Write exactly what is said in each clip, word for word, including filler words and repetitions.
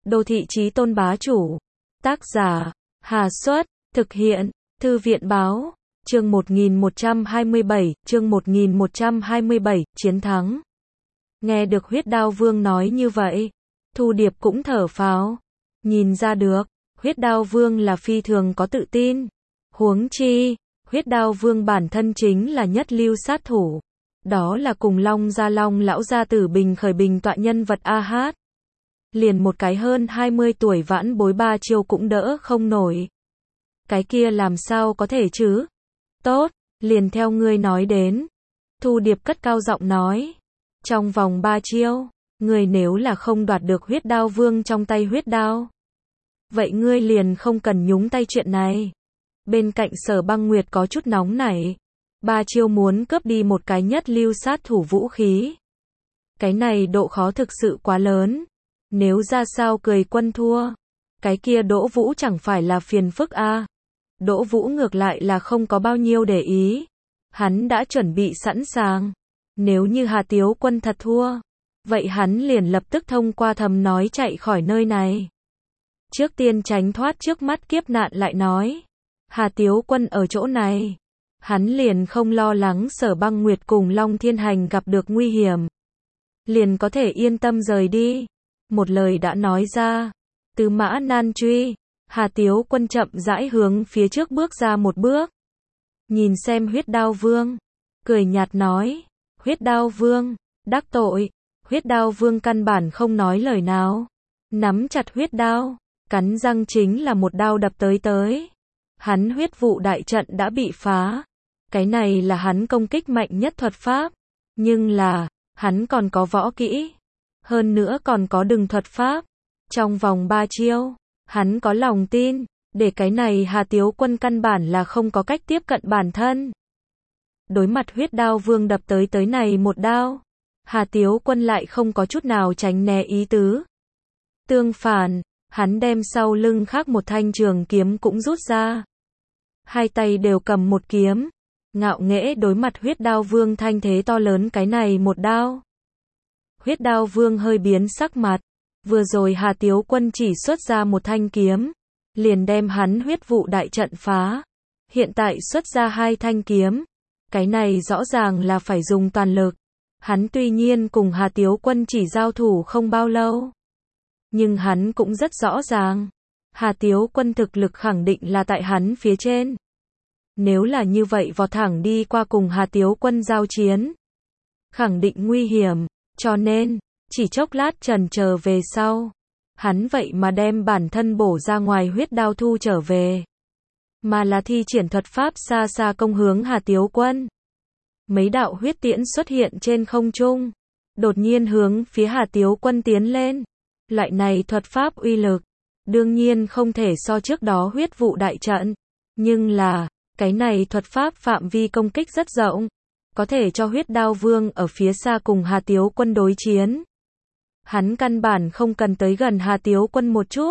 Đô thị chí tôn bá chủ. Tác giả, Hà Xuất, thực hiện, Thư viện Báo, chương một nghìn một trăm hai mươi bảy, chương một nghìn một trăm hai mươi bảy, chiến thắng. Nghe được Huyết Đao Vương nói như vậy, Thu Điệp cũng thở phào. Nhìn ra được, Huyết Đao Vương là phi thường có tự tin. Huống chi, Huyết Đao Vương bản thân chính là nhất lưu sát thủ. Đó là cùng Long Gia Long lão gia tử bình khởi bình tọa nhân vật a hát. Liền một cái hơn hai mươi tuổi vãn bối ba chiêu cũng đỡ không nổi. Cái kia làm sao có thể chứ? Tốt, liền theo ngươi nói đến. Thu Điệp cất cao giọng nói. Trong vòng ba chiêu, ngươi nếu là không đoạt được Huyết Đao Vương trong tay huyết đao, vậy ngươi liền không cần nhúng tay chuyện này. Bên cạnh Sở Băng Nguyệt có chút nóng nảy. Ba chiêu muốn cướp đi một cái nhất lưu sát thủ vũ khí. Cái này độ khó thực sự quá lớn. Nếu ra sao cười quân thua, cái kia Đỗ Vũ chẳng phải là phiền phức a? À? Đỗ Vũ ngược lại là không có bao nhiêu để ý. Hắn đã chuẩn bị sẵn sàng. Nếu như Hà Tiếu Quân thật thua, vậy hắn liền lập tức thông qua thầm nói chạy khỏi nơi này. Trước tiên tránh thoát trước mắt kiếp nạn lại nói. Hà Tiếu Quân ở chỗ này. Hắn liền không lo lắng Sở Băng Nguyệt cùng Long Thiên Hành gặp được nguy hiểm. Liền có thể yên tâm rời đi. Một lời đã nói ra. Tứ mã nan truy. Hà Tiếu Quân chậm rãi hướng phía trước bước ra một bước. Nhìn xem Huyết Đao Vương. Cười nhạt nói. Huyết Đao Vương, đắc tội. Huyết Đao Vương căn bản không nói lời nào. Nắm chặt huyết đao. Cắn răng chính là một đao đập tới tới. Hắn huyết vụ đại trận đã bị phá. Cái này là hắn công kích mạnh nhất thuật pháp. Nhưng là, hắn còn có võ kỹ. Hơn nữa còn có đừng thuật pháp. Trong vòng ba chiêu, hắn có lòng tin, để cái này Hà Tiếu Quân căn bản là không có cách tiếp cận bản thân. Đối mặt Huyết Đao Vương đập tới tới này một đao, Hà Tiếu Quân lại không có chút nào tránh né ý tứ. Tương phản, hắn đem sau lưng khác một thanh trường kiếm cũng rút ra. Hai tay đều cầm một kiếm, ngạo nghễ đối mặt Huyết Đao Vương thanh thế to lớn cái này một đao. Huyết Đao Vương hơi biến sắc mặt, vừa rồi Hà Tiếu Quân chỉ xuất ra một thanh kiếm, liền đem hắn huyết vụ đại trận phá. Hiện tại xuất ra hai thanh kiếm, cái này rõ ràng là phải dùng toàn lực. Hắn tuy nhiên cùng Hà Tiếu Quân chỉ giao thủ không bao lâu, nhưng hắn cũng rất rõ ràng, Hà Tiếu Quân thực lực khẳng định là tại hắn phía trên. Nếu là như vậy vọt thẳng đi qua cùng Hà Tiếu Quân giao chiến, khẳng định nguy hiểm, cho nên, chỉ chốc lát chần chờ về sau, hắn vậy mà đem bản thân bổ ra ngoài huyết đao thu trở về. Mà là thi triển thuật pháp xa xa công hướng Hà Tiếu Quân. Mấy đạo huyết tiễn xuất hiện trên không trung, đột nhiên hướng phía Hà Tiếu Quân tiến lên. Loại này thuật pháp uy lực, đương nhiên không thể so trước đó huyết vụ đại trận. Nhưng là, cái này thuật pháp phạm vi công kích rất rộng, có thể cho Huyết Đao Vương ở phía xa cùng Hà Tiếu Quân đối chiến. Hắn căn bản không cần tới gần Hà Tiếu Quân một chút.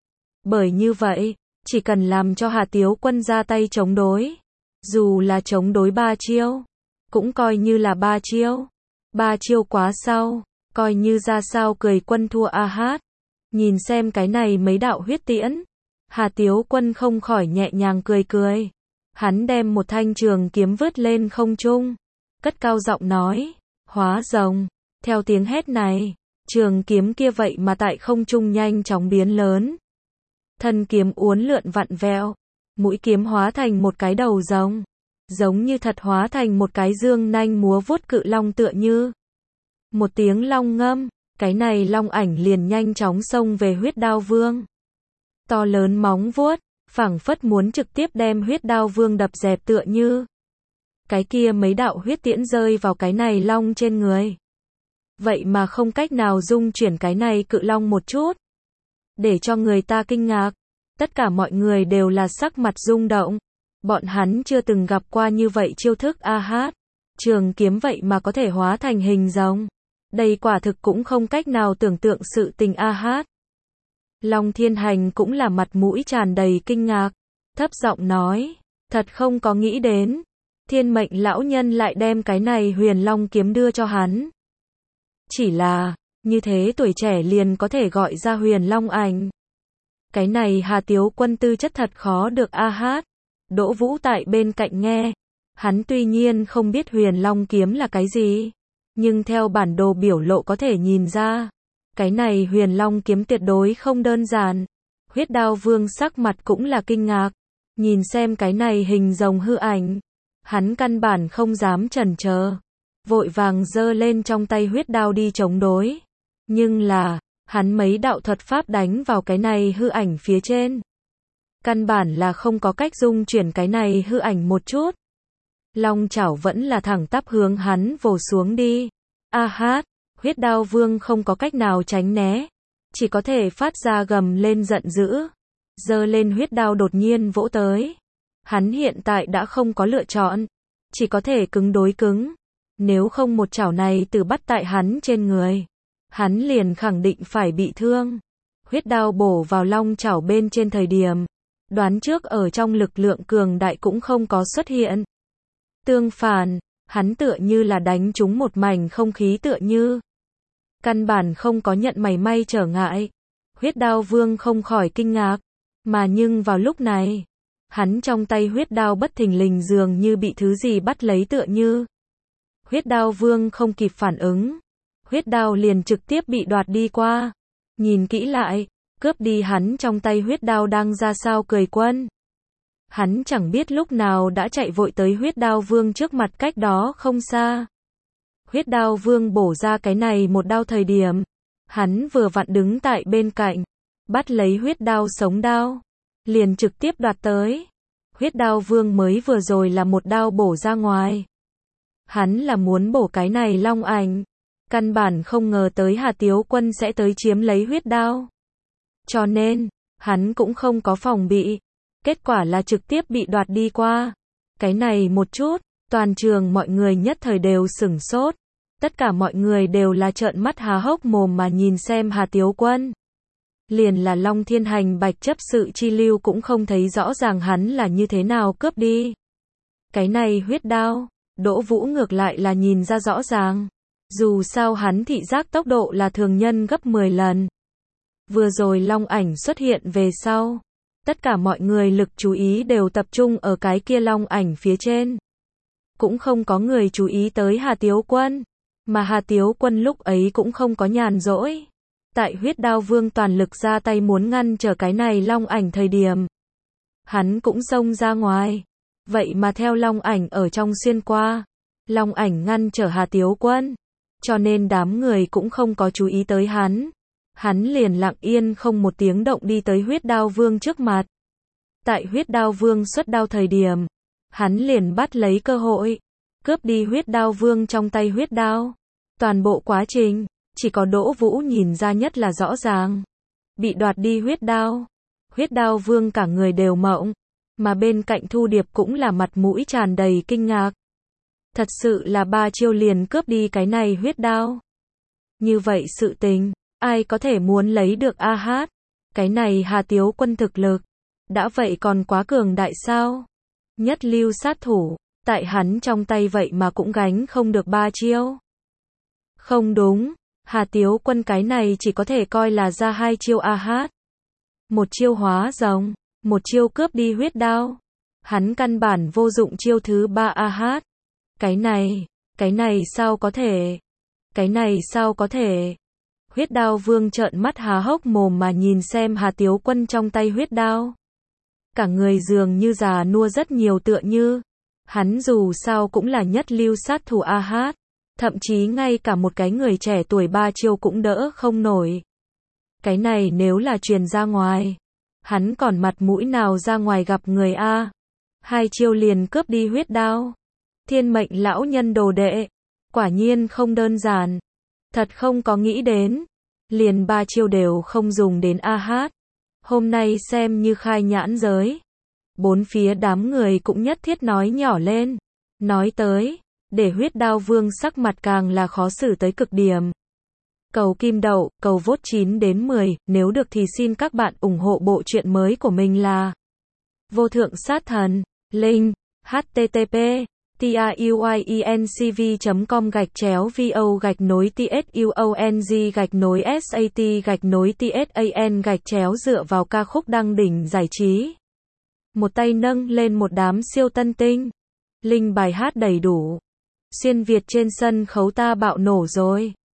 Bởi như vậy, chỉ cần làm cho Hà Tiếu Quân ra tay chống đối, dù là chống đối ba chiêu, cũng coi như là ba chiêu. Ba chiêu quá sau, coi như ra sao cười quân thua a hát. Nhìn xem cái này mấy đạo huyết tiễn, Hà Tiếu Quân không khỏi nhẹ nhàng cười cười. Hắn đem một thanh trường kiếm vứt lên không trung, cất cao giọng nói, hóa rồng. Theo tiếng hét này, trường kiếm kia vậy mà tại không trung nhanh chóng biến lớn. Thân kiếm uốn lượn vặn vẹo, mũi kiếm hóa thành một cái đầu rồng, giống như thật hóa thành một cái dương nanh múa vuốt cự long tựa như. Một tiếng long ngâm, cái này long ảnh liền nhanh chóng xông về Huyết Đao Vương. To lớn móng vuốt, phảng phất muốn trực tiếp đem Huyết Đao Vương đập dẹp tựa như. Cái kia mấy đạo huyết tiễn rơi vào cái này long trên người. Vậy mà không cách nào dung chuyển cái này cự long một chút. Để cho người ta kinh ngạc. Tất cả mọi người đều là sắc mặt rung động. Bọn hắn chưa từng gặp qua như vậy chiêu thức a hát. Trường kiếm vậy mà có thể hóa thành hình rồng. Đây quả thực cũng không cách nào tưởng tượng sự tình a hát. Long Thiên Hành cũng là mặt mũi tràn đầy kinh ngạc. Thấp giọng nói. Thật không có nghĩ đến. Thiên mệnh lão nhân lại đem cái này huyền long kiếm đưa cho hắn. Chỉ là, như thế tuổi trẻ liền có thể gọi ra huyền long ảnh. Cái này Hà Tiếu Quân tư chất thật khó được a hát. Đỗ Vũ tại bên cạnh nghe. Hắn tuy nhiên không biết huyền long kiếm là cái gì, nhưng theo bản đồ biểu lộ có thể nhìn ra. Cái này huyền long kiếm tuyệt đối không đơn giản. Huyết Đao Vương sắc mặt cũng là kinh ngạc. Nhìn xem cái này hình rồng hư ảnh. Hắn căn bản không dám chần chờ. Vội vàng giơ lên trong tay huyết đao đi chống đối. Nhưng là, hắn mấy đạo thuật pháp đánh vào cái này hư ảnh phía trên. Căn bản là không có cách dung chuyển cái này hư ảnh một chút. Long chảo vẫn là thẳng tắp hướng hắn vồ xuống đi. A hát, Huyết Đao Vương không có cách nào tránh né. Chỉ có thể phát ra gầm lên giận dữ. Giơ lên huyết đao đột nhiên vỗ tới. Hắn hiện tại đã không có lựa chọn. Chỉ có thể cứng đối cứng. Nếu không một chảo này từ bắt tại hắn trên người. Hắn liền khẳng định phải bị thương. Huyết đao bổ vào long chảo bên trên thời điểm. Đoán trước ở trong lực lượng cường đại cũng không có xuất hiện. Tương phản, hắn tựa như là đánh trúng một mảnh không khí tựa như. Căn bản không có nhận mảy may trở ngại. Huyết Đao Vương không khỏi kinh ngạc. Mà nhưng vào lúc này, hắn trong tay huyết đao bất thình lình dường như bị thứ gì bắt lấy tựa như. Huyết Đao Vương không kịp phản ứng. Huyết đao liền trực tiếp bị đoạt đi qua. Nhìn kỹ lại, cướp đi hắn trong tay huyết đao đang ra sao cười quân. Hắn chẳng biết lúc nào đã chạy vội tới Huyết Đao Vương trước mặt cách đó không xa. Huyết Đao Vương bổ ra cái này một đao thời điểm. Hắn vừa vặn đứng tại bên cạnh. Bắt lấy huyết đao sống đao. Liền trực tiếp đoạt tới. Huyết Đao Vương mới vừa rồi là một đao bổ ra ngoài. Hắn là muốn bổ cái này long ảnh. Căn bản không ngờ tới Hà Tiếu Quân sẽ tới chiếm lấy huyết đao. Cho nên, hắn cũng không có phòng bị. Kết quả là trực tiếp bị đoạt đi qua. Cái này một chút, toàn trường mọi người nhất thời đều sửng sốt. Tất cả mọi người đều là trợn mắt há hốc mồm mà nhìn xem Hà Tiếu Quân. Liền là Long Thiên Hành Bạch chấp sự chi lưu cũng không thấy rõ ràng hắn là như thế nào cướp đi. Cái này huyết đao, Đỗ Vũ ngược lại là nhìn ra rõ ràng. Dù sao hắn thị giác tốc độ là thường nhân gấp mười lần. Vừa rồi long ảnh xuất hiện về sau. Tất cả mọi người lực chú ý đều tập trung ở cái kia long ảnh phía trên. Cũng không có người chú ý tới Hà Tiếu Quân. Mà Hà Tiếu Quân lúc ấy cũng không có nhàn rỗi. Tại Huyết Đao Vương toàn lực ra tay muốn ngăn trở cái này long ảnh thời điểm. Hắn cũng xông ra ngoài. Vậy mà theo long ảnh ở trong xuyên qua. Long ảnh ngăn trở Hà Tiếu Quân. Cho nên đám người cũng không có chú ý tới hắn. Hắn liền lặng yên không một tiếng động đi tới Huyết Đao Vương trước mặt. Tại Huyết Đao Vương xuất đao thời điểm. Hắn liền bắt lấy cơ hội. Cướp đi Huyết Đao Vương trong tay huyết đao. Toàn bộ quá trình, chỉ có Đỗ Vũ nhìn ra nhất là rõ ràng. Bị đoạt đi huyết đao. Huyết Đao Vương cả người đều mộng. Mà bên cạnh Thu Điệp cũng là mặt mũi tràn đầy kinh ngạc. Thật sự là ba chiêu liền cướp đi cái này huyết đao. Như vậy sự tình, ai có thể muốn lấy được a hát? Cái này Hà Tiếu Quân thực lực. Đã vậy còn quá cường đại sao? Nhất lưu sát thủ, tại hắn trong tay vậy mà cũng gánh không được ba chiêu. Không đúng, Hà Tiếu Quân cái này chỉ có thể coi là ra hai chiêu a hát. Một chiêu hóa rồng, một chiêu cướp đi huyết đao. Hắn căn bản vô dụng chiêu thứ ba a hát. Cái này, cái này sao có thể? Cái này sao có thể? Huyết Đao Vương trợn mắt há hốc mồm mà nhìn xem Hà Tiếu Quân trong tay huyết đao. Cả người dường như già nua rất nhiều tựa như. Hắn dù sao cũng là nhất lưu sát thủ a hát. Thậm chí ngay cả một cái người trẻ tuổi ba chiêu cũng đỡ không nổi. Cái này nếu là truyền ra ngoài. Hắn còn mặt mũi nào ra ngoài gặp người a? Hai chiêu liền cướp đi huyết đao. Thiên mệnh lão nhân đồ đệ. Quả nhiên không đơn giản. Thật không có nghĩ đến. Liền ba chiêu đều không dùng đến a hát. Hôm nay xem như khai nhãn giới. Bốn phía đám người cũng nhất thiết nói nhỏ lên. Nói tới, để Huyết Đao Vương sắc mặt càng là khó xử tới cực điểm. Cầu kim đậu, cầu vote chín đến mười, nếu được thì xin các bạn ủng hộ bộ truyện mới của mình là Vô Thượng Sát Thần, link, h t t p tiuyencv chấm com gạch chéo vo gạch nối tsuong gạch nối sat gạch nối tsan gạch chéo dựa vào ca khúc đăng đỉnh giải trí. Một tay nâng lên một đám siêu tân tinh. Link bài hát đầy đủ. Xuyên Việt trên sân khấu ta bạo nổ rồi.